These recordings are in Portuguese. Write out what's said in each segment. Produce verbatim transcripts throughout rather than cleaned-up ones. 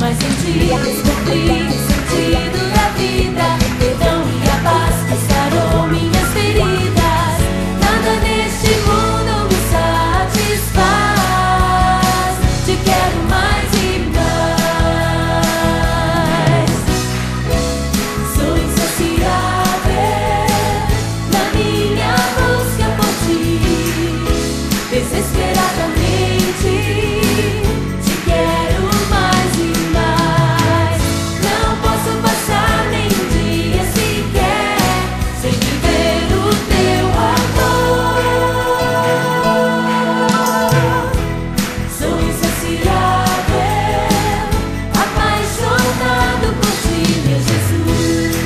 mas em ti descobri o sentido da vida. Perdão e a paz sarou minhas feridas. Nada neste mundo me satisfaz. Te quero mais e mais. Sou insaciável na minha busca por ti. Desesperadamente te quero mais e mais. Não posso passar nem um dia sequer sem viver o teu amor. Sou insaciável, apaixonado por ti, meu Jesus.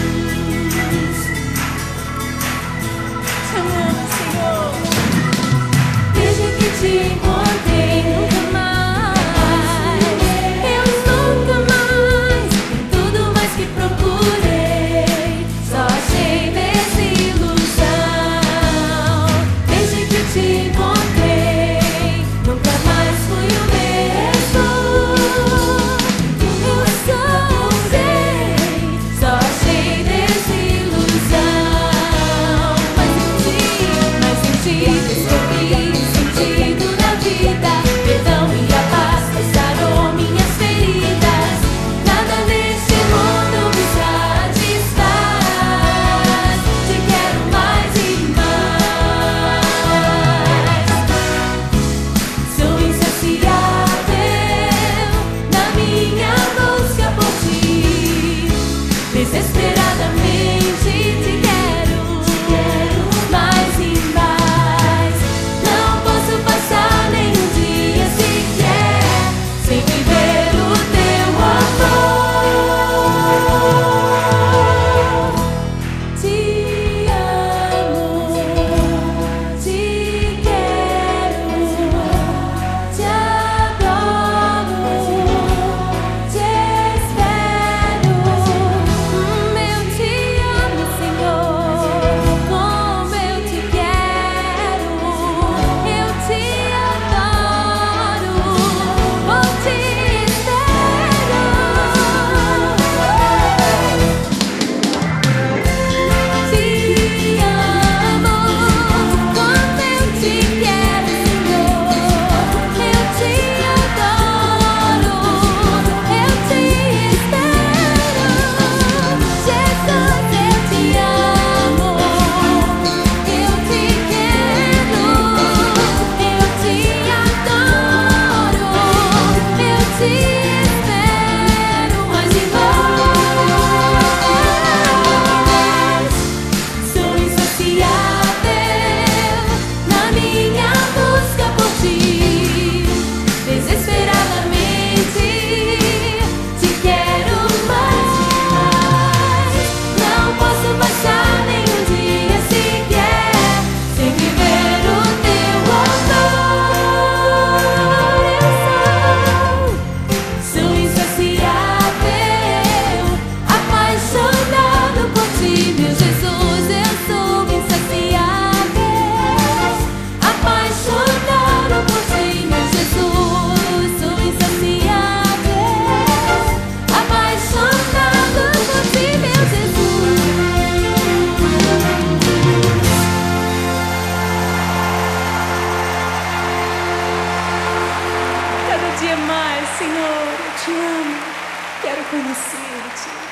Te amo, Senhor. Desde que te encontrei, nunca mais, eu nunca mais, em tudo mais que procurei, só achei desilusão. Desde que te encontrei, nunca mais fui o mesmo. Eu sei, só achei desilusão. Mas em ti, mas em ti descobri o sentido da vida. Perdão e a paz sarou minhas feridas. Nada neste mundo me satisfaz. Te quero mais e mais. Sou insaciável na minha busca por ti. Desesperadamente te quero, te quero mais e mais. Não posso passar nem um dia sequer sem viver o teu amor. Te amo, te quero, te adoro, te espero. Hum, Eu te amo, Senhor, como eu te quero. Eu te adoro, vou te espero. Te amo, como eu te quero, Senhor. Eu te adoro, eu te espero. Jesus, eu te amo, eu te quero, eu te adoro, eu te espero mais e mais. Sou insaciável na minha busca por ti. Desesperadamente te quero mais e mais. Não posso passar nem um dia sequer sem viver o teu amor. Eu sou, sou insaciável, apaixonado por ti, meu Jesus. Eu sou insaciável, apaixonado por ti, meu Jesus. Sou insaciável, apaixonado por ti, meu Jesus. Cada dia mais, Senhor, eu te amo, quero conhecer-te.